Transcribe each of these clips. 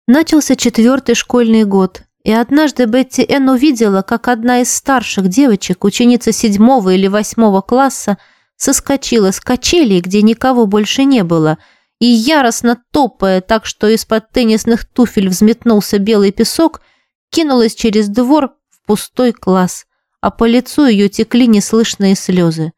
Начался 4-й школьный год, и однажды Бетти Энн увидела, как одна из старших девочек, ученица 7-го или 8-го класса, соскочила с качелей, где никого больше не было, и, яростно топая так, что из-под теннисных туфель взметнулся белый песок, кинулась через двор в пустой класс, а по лицу ее текли неслышные слезы.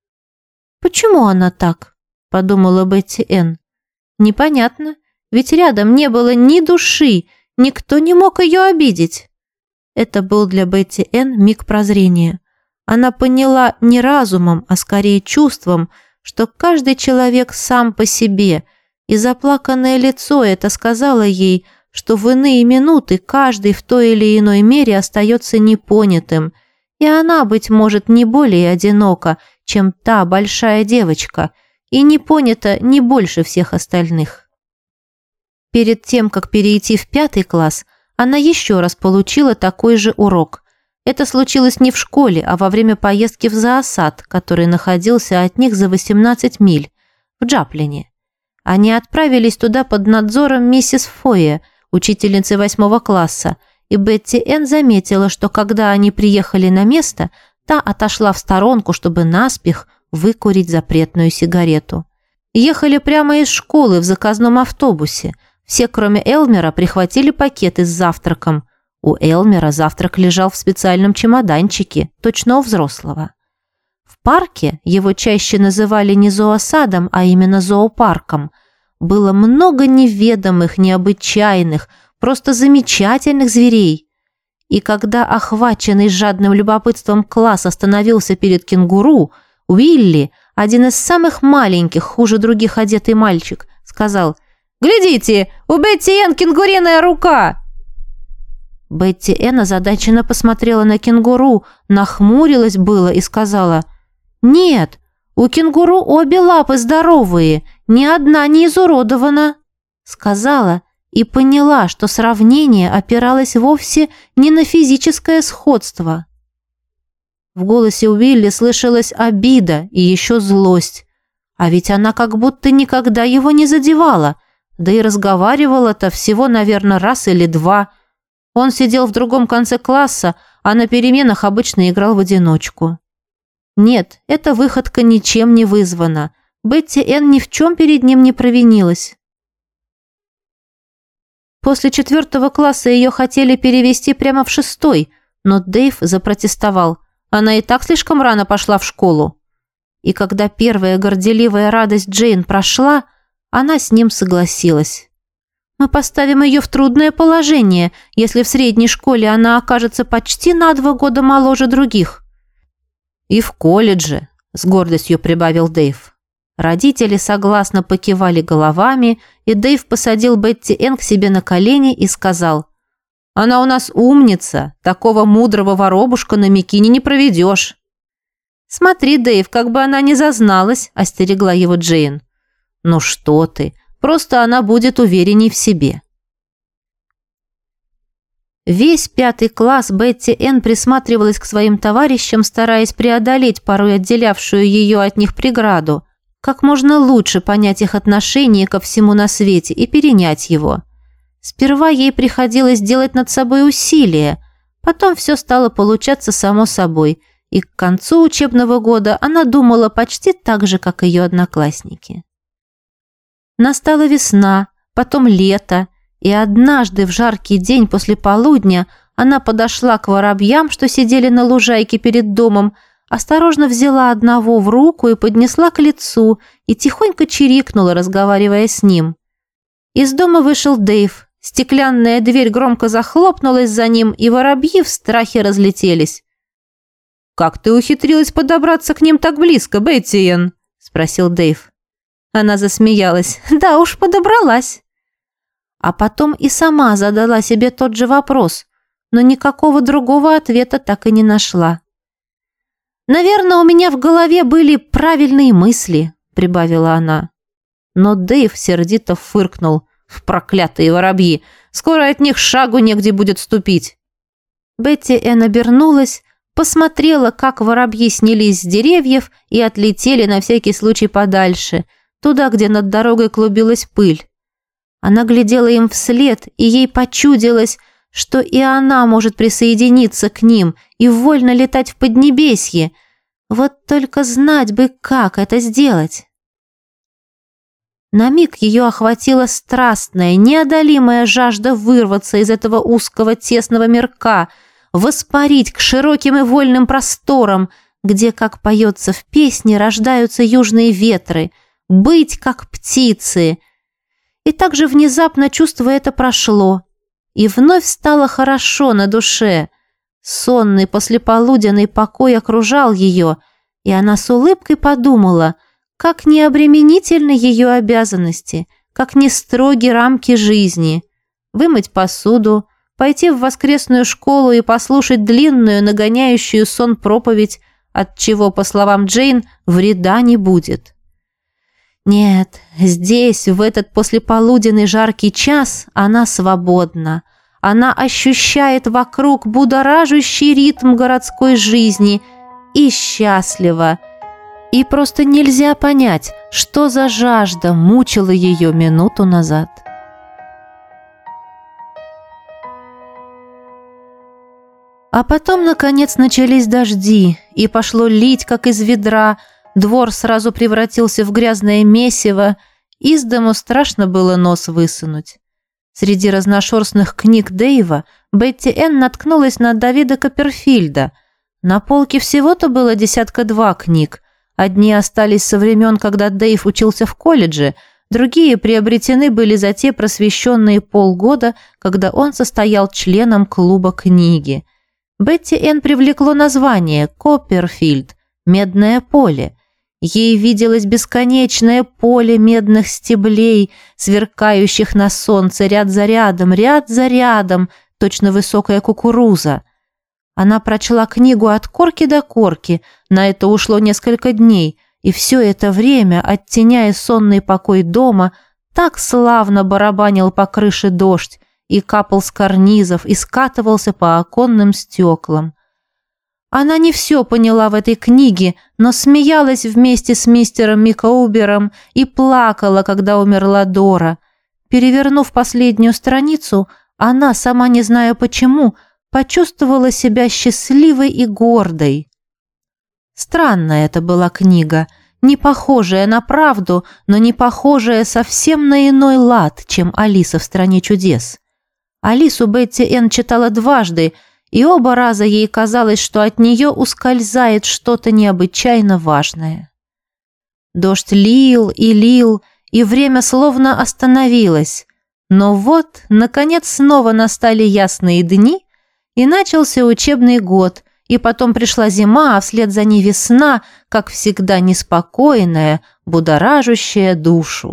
«Почему она так?» – подумала Бетти Энн. «Непонятно, ведь рядом не было ни души, никто не мог ее обидеть». Это был для Бетти Энн миг прозрения. Она поняла не разумом, а скорее чувством, что каждый человек сам по себе, и заплаканное лицо это сказало ей, что в иные минуты каждый в той или иной мере остается непонятым, и она, быть может, не более одинока, чем та большая девочка, и не понята не больше всех остальных. Перед тем, как перейти в 5-й класс, она еще раз получила такой же урок. Это случилось не в школе, а во время поездки в зоосад, который находился от них за 18 миль, в Джаплине. Они отправились туда под надзором миссис Фойе, учительницы 8-го класса, и Бетти Энн заметила, что когда они приехали на место, та отошла в сторонку, чтобы наспех выкурить запретную сигарету. Ехали прямо из школы в заказном автобусе. Все, кроме Элмера, прихватили пакеты с завтраком. У Элмера завтрак лежал в специальном чемоданчике, точно у взрослого. В парке, его чаще называли не зоосадом, а именно зоопарком, было много неведомых, необычайных, просто замечательных зверей. И когда охваченный жадным любопытством класс остановился перед кенгуру, Уилли, один из самых маленьких, хуже других одетый мальчик, сказал: «Глядите, у Бетти Энн кенгуриная рука!» Бетти Энн озадаченно посмотрела на кенгуру, нахмурилась было и сказала: «Нет, у кенгуру обе лапы здоровые, ни одна не изуродована», сказала и поняла, что сравнение опиралось вовсе не на физическое сходство. В голосе Уилли слышалась обида и еще злость, а ведь она как будто никогда его не задевала, да и разговаривала-то всего, наверное, раз или два. Он сидел в другом конце класса, а на переменах обычно играл в одиночку. Нет, эта выходка ничем не вызвана. Бетти Энн ни в чем перед ним не провинилась. После 4-го класса ее хотели перевести прямо в 6-й, но Дэйв запротестовал. Она и так слишком рано пошла в школу. И когда первая горделивая радость Джейн прошла, она с ним согласилась. «Мы поставим ее в трудное положение, если в средней школе она окажется почти на 2 года моложе других». «И в колледже», – с гордостью прибавил Дэйв. Родители согласно покивали головами, и Дэйв посадил Бетти Энн к себе на колени и сказал: «Она у нас умница, такого мудрого воробушка на Микине не проведешь». «Смотри, Дэйв, как бы она не зазналась», – остерегла его Джейн. «Ну что ты, просто она будет уверенней в себе». Весь 5-й класс Бетти Энн присматривалась к своим товарищам, стараясь преодолеть порой отделявшую ее от них преграду, как можно лучше понять их отношение ко всему на свете и перенять его. Сперва ей приходилось делать над собой усилия, потом все стало получаться само собой, и к концу учебного года она думала почти так же, как ее одноклассники. Настала весна, потом лето, и однажды в жаркий день после полудня она подошла к воробьям, что сидели на лужайке перед домом, осторожно взяла одного в руку и поднесла к лицу и тихонько чирикнула, разговаривая с ним. Из дома вышел Дэйв. Стеклянная дверь громко захлопнулась за ним, и воробьи в страхе разлетелись. «Как ты ухитрилась подобраться к ним так близко, Бетти Энн?» – спросил Дэйв. Она засмеялась. «Да уж, подобралась». А потом и сама задала себе тот же вопрос, но никакого другого ответа так и не нашла. «Наверное, у меня в голове были правильные мысли», – прибавила она. Но Дэйв сердито фыркнул. «Проклятые воробьи! Скоро от них шагу негде будет ступить!» Бетти Энн обернулась, посмотрела, как воробьи снялись с деревьев и отлетели на всякий случай подальше, туда, где над дорогой клубилась пыль. Она глядела им вслед, и ей почудилось, что и она может присоединиться к ним и вольно летать в Поднебесье. Вот только знать бы, как это сделать. На миг ее охватила страстная, неодолимая жажда вырваться из этого узкого тесного мирка, воспарить к широким и вольным просторам, где, как поется в песне, рождаются южные ветры, быть как птицы. И так же внезапно чувство это прошло, и вновь стало хорошо на душе. Сонный послеполуденный покой окружал ее, и она с улыбкой подумала, как необременительны ее обязанности, как не строги рамки жизни. Вымыть посуду, пойти в воскресную школу и послушать длинную, нагоняющую сон проповедь, от чего, по словам Джейн, вреда не будет. Нет, здесь, в этот послеполуденный жаркий час, она свободна. Она ощущает вокруг будоражащий ритм городской жизни и счастлива. И просто нельзя понять, что за жажда мучила ее минуту назад. А потом, наконец, начались дожди, и пошло лить, как из ведра. Двор сразу превратился в грязное месиво, из дому страшно было нос высунуть. Среди разношерстных книг Дэйва Бетти Энн наткнулась на Давида Копперфильда. На полке всего-то было 12 книг. Одни остались со времен, когда Дэйв учился в колледже, другие приобретены были за те просвещенные полгода, когда он состоял членом клуба книги. Бетти Энн привлекло название «Копперфильд» – «Медное поле». Ей виделось бесконечное поле медных стеблей, сверкающих на солнце ряд за рядом, точно высокая кукуруза. Она прочла книгу от корки до корки, на это ушло несколько дней, и все это время, оттеняя сонный покой дома, так славно барабанил по крыше дождь, и капал с карнизов, и скатывался по оконным стеклам. Она не все поняла в этой книге, но смеялась вместе с мистером Микоубером и плакала, когда умерла Дора. Перевернув последнюю страницу, она, сама не зная почему, почувствовала себя счастливой и гордой. Странная это была книга, не похожая на правду, но не похожая совсем на иной лад, чем «Алиса в стране чудес». Алису Бетти Энн читала дважды, и оба раза ей казалось, что от нее ускользает что-то необычайно важное. Дождь лил, и время словно остановилось. Но вот, наконец, снова настали ясные дни, и начался учебный год, и потом пришла зима, а вслед за ней весна, как всегда неспокойная, будоражащая душу.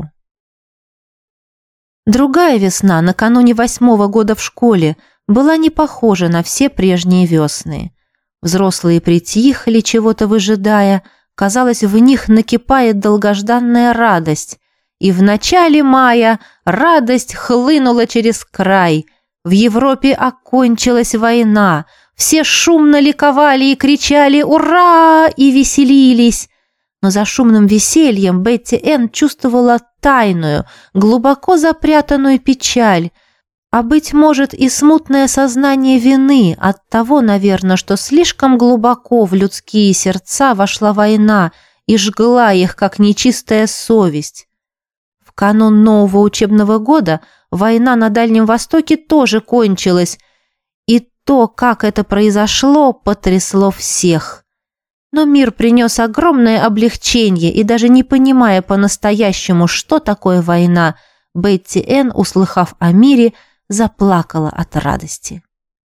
Другая весна, накануне 8-го года в школе, была не похожа на все прежние весны. Взрослые притихли, чего-то выжидая, казалось, в них накипает долгожданная радость. И в начале мая радость хлынула через край. В Европе окончилась война, все шумно ликовали и кричали «Ура!» и веселились. Но за шумным весельем Бетти Энн чувствовала тайную, глубоко запрятанную печаль, а, быть может, и смутное сознание вины от того, наверное, что слишком глубоко в людские сердца вошла война и жгла их, как нечистая совесть. В канун нового учебного года война на Дальнем Востоке тоже кончилась, и то, как это произошло, потрясло всех. Но мир принес огромное облегчение, и даже не понимая по-настоящему, что такое война, Бетти Энн, услыхав о мире, заплакала от радости.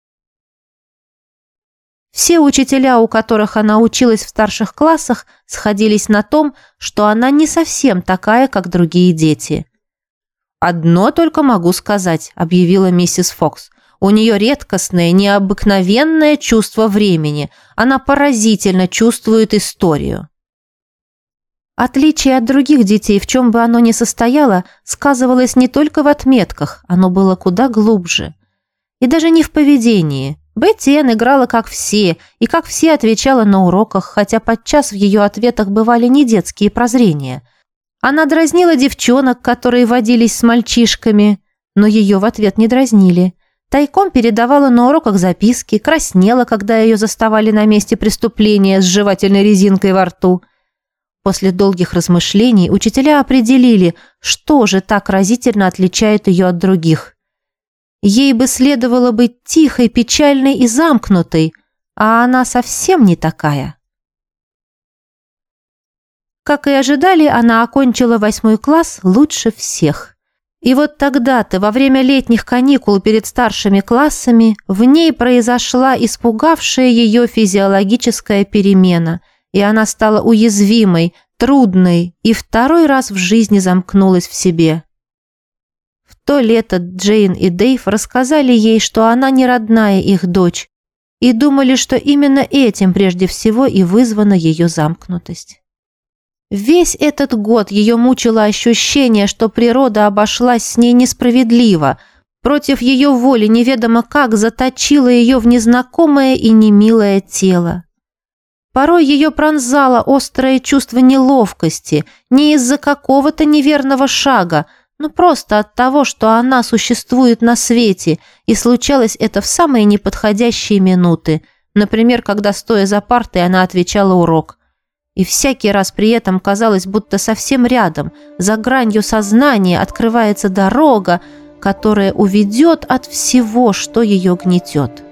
Все учителя, у которых она училась в старших классах, сходились на том, что она не совсем такая, как другие дети. «Одно только могу сказать», — объявила миссис Фокс. «У нее редкостное, необыкновенное чувство времени. Она поразительно чувствует историю». Отличие от других детей, в чем бы оно ни состояло, сказывалось не только в отметках, оно было куда глубже. И даже не в поведении. Бетти Энн играла как все, и как все отвечала на уроках, хотя подчас в ее ответах бывали не детские прозрения. Она дразнила девчонок, которые водились с мальчишками, но ее в ответ не дразнили. Тайком передавала на уроках записки, краснела, когда ее заставали на месте преступления с жевательной резинкой во рту. После долгих размышлений учителя определили, что же так разительно отличает ее от других. Ей бы следовало быть тихой, печальной и замкнутой, а она совсем не такая. Как и ожидали, она окончила 8 класс лучше всех. И вот тогда-то, во время летних каникул перед старшими классами, в ней произошла испугавшая ее физиологическая перемена, и она стала уязвимой, трудной и второй раз в жизни замкнулась в себе. В то лето Джейн и Дэйв рассказали ей, что она не родная их дочь, и думали, что именно этим прежде всего и вызвана ее замкнутость. Весь этот год ее мучило ощущение, что природа обошлась с ней несправедливо, против ее воли неведомо как заточила ее в незнакомое и немилое тело. Порой ее пронзало острое чувство неловкости, не из-за какого-то неверного шага, но просто от того, что она существует на свете, и случалось это в самые неподходящие минуты, например, когда, стоя за партой, она отвечала урок. И всякий раз при этом казалось, будто совсем рядом, за гранью сознания открывается дорога, которая уведет от всего, что ее гнетет.